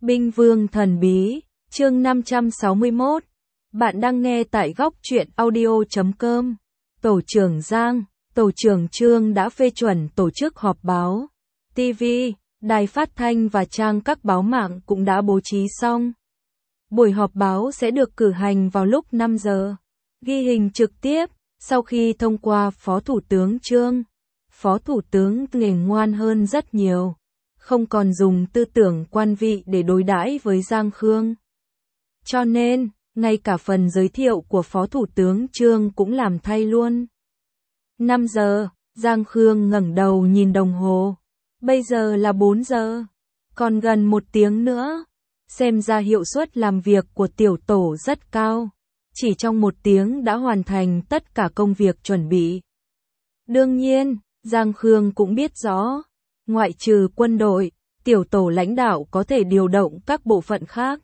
Binh Vương Thần Bí, chương 561. Bạn đang nghe tại góc truyện audio.com. Tổ trưởng Giang, Tổ trưởng Trương đã phê chuẩn tổ chức họp báo. TV, đài phát thanh và trang các báo mạng cũng đã bố trí xong. Buổi họp báo sẽ được cử hành vào lúc 5 giờ. Ghi hình trực tiếp, sau khi thông qua Phó Thủ tướng Trương. Phó Thủ tướng nghề ngoan hơn rất nhiều. Không còn dùng tư tưởng quan vị để đối đãi với Giang Khương. Cho nên, ngay cả phần giới thiệu của Phó Thủ tướng Trương cũng làm thay luôn. 5 giờ, Giang Khương ngẩng đầu nhìn đồng hồ. Bây giờ là 4 giờ. Còn gần 1 tiếng nữa. Xem ra hiệu suất làm việc của tiểu tổ rất cao. Chỉ trong 1 tiếng đã hoàn thành tất cả công việc chuẩn bị. Đương nhiên, Giang Khương cũng biết rõ. Ngoại trừ quân đội, tiểu tổ lãnh đạo có thể điều động các bộ phận khác.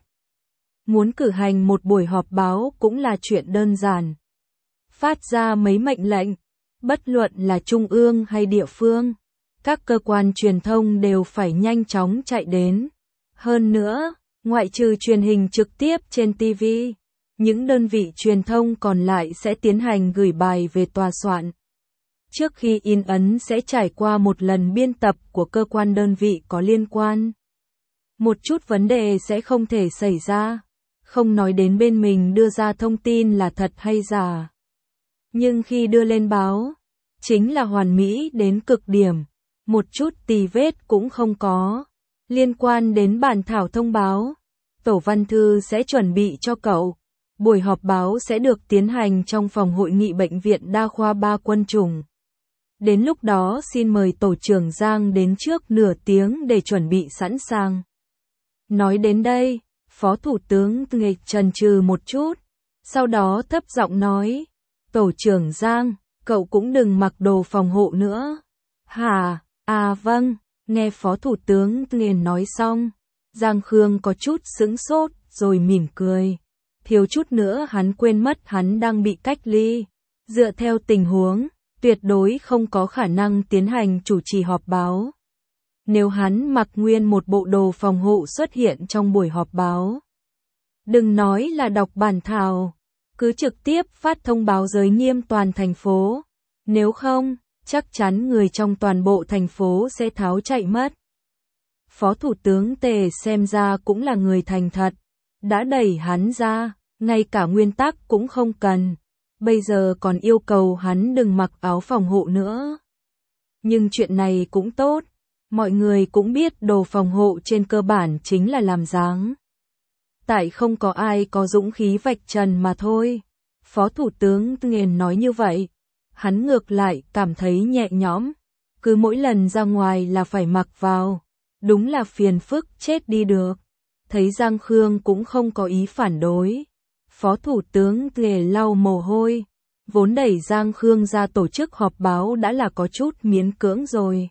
Muốn cử hành một buổi họp báo cũng là chuyện đơn giản. Phát ra mấy mệnh lệnh, bất luận là trung ương hay địa phương, các cơ quan truyền thông đều phải nhanh chóng chạy đến. Hơn nữa, ngoại trừ truyền hình trực tiếp trên TV, những đơn vị truyền thông còn lại sẽ tiến hành gửi bài về tòa soạn. Trước khi in ấn sẽ trải qua một lần biên tập của cơ quan đơn vị có liên quan. Một chút vấn đề sẽ không thể xảy ra, không nói đến bên mình đưa ra thông tin là thật hay giả. Nhưng khi đưa lên báo, chính là hoàn mỹ đến cực điểm, một chút tì vết cũng không có. Liên quan đến bản thảo thông báo, Tổ Văn Thư sẽ chuẩn bị cho cậu. Buổi họp báo sẽ được tiến hành trong phòng hội nghị Bệnh viện Đa khoa 3 Quân chủng. Đến lúc đó xin mời Tổ trưởng Giang đến trước nửa tiếng để chuẩn bị sẵn sàng. Nói đến đây, Phó Thủ tướng nghịch chần chừ một chút, sau đó thấp giọng nói, Tổ trưởng Giang, cậu cũng đừng mặc đồ phòng hộ nữa. Hả? À vâng, nghe Phó Thủ tướng nghiền nói xong, Giang Khương có chút sững sốt rồi mỉm cười. Thiếu chút nữa hắn quên mất hắn đang bị cách ly. Dựa theo tình huống, tuyệt đối không có khả năng tiến hành chủ trì họp báo. Nếu hắn mặc nguyên một bộ đồ phòng hộ xuất hiện trong buổi họp báo. Đừng nói là đọc bản thảo, cứ trực tiếp phát thông báo giới nghiêm toàn thành phố. Nếu không, chắc chắn người trong toàn bộ thành phố sẽ tháo chạy mất. Phó Thủ tướng Tề xem ra cũng là người thành thật. Đã đẩy hắn ra, ngay cả nguyên tắc cũng không cần. Bây giờ còn yêu cầu hắn đừng mặc áo phòng hộ nữa. Nhưng chuyện này cũng tốt. Mọi người cũng biết đồ phòng hộ trên cơ bản chính là làm dáng. Tại không có ai có dũng khí vạch trần mà thôi. Phó Thủ tướng nghiền nói như vậy. Hắn ngược lại cảm thấy nhẹ nhõm. Cứ mỗi lần ra ngoài là phải mặc vào. Đúng là phiền phức chết đi được. Thấy Giang Khương cũng không có ý phản đối. Phó Thủ tướng ghề lau mồ hôi. Vốn đẩy Giang Khương ra tổ chức họp báo đã là có chút miễn cưỡng rồi.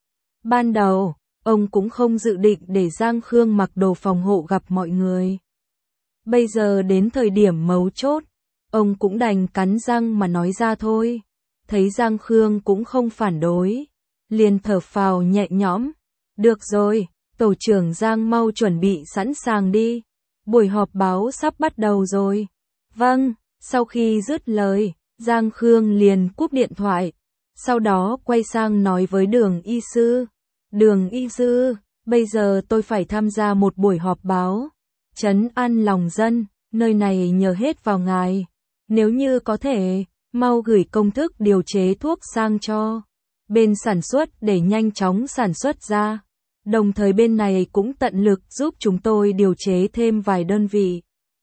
Ban đầu, ông cũng không dự định để Giang Khương mặc đồ phòng hộ gặp mọi người. Bây giờ đến thời điểm mấu chốt, ông cũng đành cắn răng mà nói ra thôi. Thấy Giang Khương cũng không phản đối, liền thở phào nhẹ nhõm. Được rồi, Tổ trưởng Giang mau chuẩn bị sẵn sàng đi. Buổi họp báo sắp bắt đầu rồi. Vâng, sau khi dứt lời, Giang Khương liền cúp điện thoại. Sau đó quay sang nói với Đường y sư. Đường y sư, bây giờ tôi phải tham gia một buổi họp báo. Trấn an lòng dân, nơi này nhờ hết vào ngài. Nếu như có thể, mau gửi công thức điều chế thuốc sang cho bên sản xuất để nhanh chóng sản xuất ra. Đồng thời bên này cũng tận lực giúp chúng tôi điều chế thêm vài đơn vị.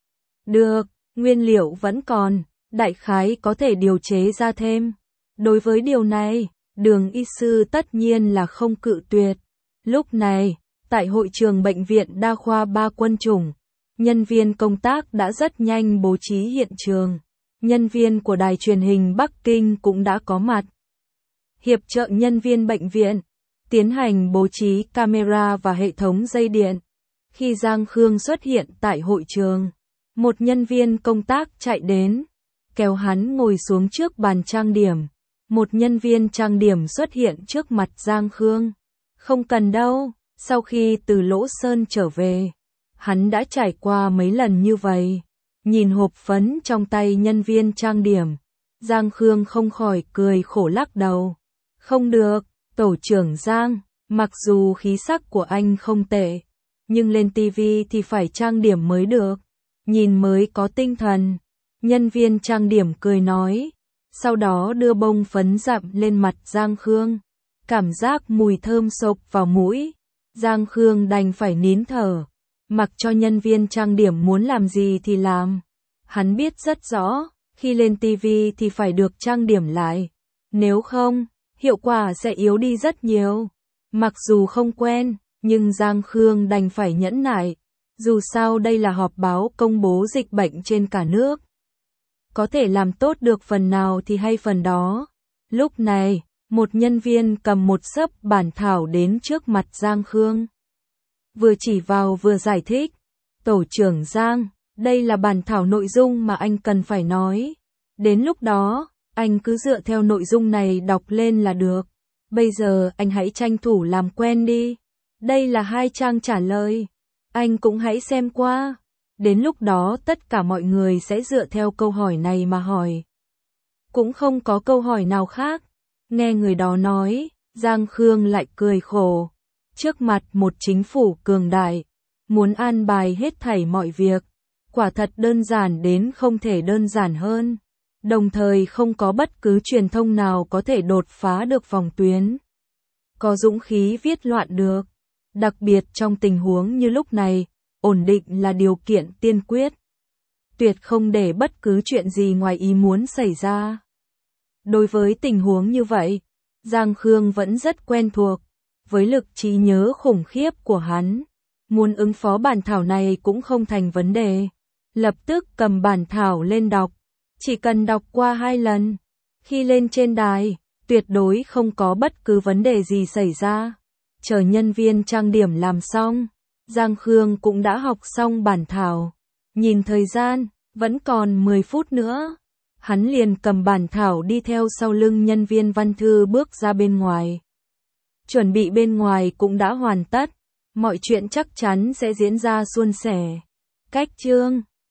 Được, nguyên liệu vẫn còn, đại khái có thể điều chế ra thêm. Đối với điều này, Đường y sư tất nhiên là không cự tuyệt. Lúc này, tại hội trường Bệnh viện Đa khoa 3 Quân chủng, nhân viên công tác đã rất nhanh bố trí hiện trường. Nhân viên của đài truyền hình Bắc Kinh cũng đã có mặt. Hiệp trợ nhân viên bệnh viện tiến hành bố trí camera và hệ thống dây điện. Khi Giang Khương xuất hiện tại hội trường, một nhân viên công tác chạy đến, kéo hắn ngồi xuống trước bàn trang điểm. Một nhân viên trang điểm xuất hiện trước mặt Giang Khương. Không cần đâu, sau khi từ Lỗ Sơn trở về, Hắn đã trải qua mấy lần như vậy. Nhìn hộp phấn trong tay nhân viên trang điểm, Giang Khương không khỏi cười khổ lắc đầu. Không được, tổ trưởng Giang, mặc dù khí sắc của anh không tệ, nhưng lên TV thì phải trang điểm mới được, nhìn mới có tinh thần. Nhân viên trang điểm cười nói, sau đó đưa bông phấn dặm lên mặt Giang Khương. Cảm giác mùi thơm xộc vào mũi, Giang Khương đành phải nín thở, mặc cho nhân viên trang điểm muốn làm gì thì làm. Hắn biết rất rõ, khi lên TV thì phải được trang điểm lại, nếu không, hiệu quả sẽ yếu đi rất nhiều. Mặc dù không quen, nhưng Giang Khương đành phải nhẫn nại, dù sao đây là họp báo công bố dịch bệnh trên cả nước. Có thể làm tốt được phần nào thì hay phần đó. Lúc này, một nhân viên cầm một xấp bản thảo đến trước mặt Giang Khương. Vừa chỉ vào vừa giải thích, tổ trưởng Giang, đây là bản thảo nội dung mà anh cần phải nói. Đến lúc đó, anh cứ dựa theo nội dung này đọc lên là được. Bây giờ anh hãy tranh thủ làm quen đi. Đây là 2 trang trả lời. Anh cũng hãy xem qua. Đến lúc đó tất cả mọi người sẽ dựa theo câu hỏi này mà hỏi. Cũng không có câu hỏi nào khác. Nghe người đó nói, Giang Khương lại cười khổ. Trước mặt một chính phủ cường đại, muốn an bài hết thảy mọi việc, quả thật đơn giản đến không thể đơn giản hơn. Đồng thời không có bất cứ truyền thông nào có thể đột phá được phòng tuyến. Có dũng khí viết loạn được. Đặc biệt trong tình huống như lúc này, ổn định là điều kiện tiên quyết. Tuyệt không để bất cứ chuyện gì ngoài ý muốn xảy ra. Đối với tình huống như vậy, Giang Khương vẫn rất quen thuộc. Với lực trí nhớ khủng khiếp của hắn, muốn ứng phó bản thảo này cũng không thành vấn đề. Lập tức cầm bản thảo lên đọc. Chỉ cần đọc qua 2 lần, khi lên trên đài, tuyệt đối không có bất cứ vấn đề gì xảy ra. Chờ nhân viên trang điểm làm xong, Giang Khương cũng đã học xong bản thảo. Nhìn thời gian, vẫn còn 10 phút nữa. Hắn liền cầm bản thảo đi theo sau lưng nhân viên văn thư bước ra bên ngoài. Chuẩn bị bên ngoài cũng đã hoàn tất, mọi chuyện chắc chắn sẽ diễn ra suôn sẻ. Cách chương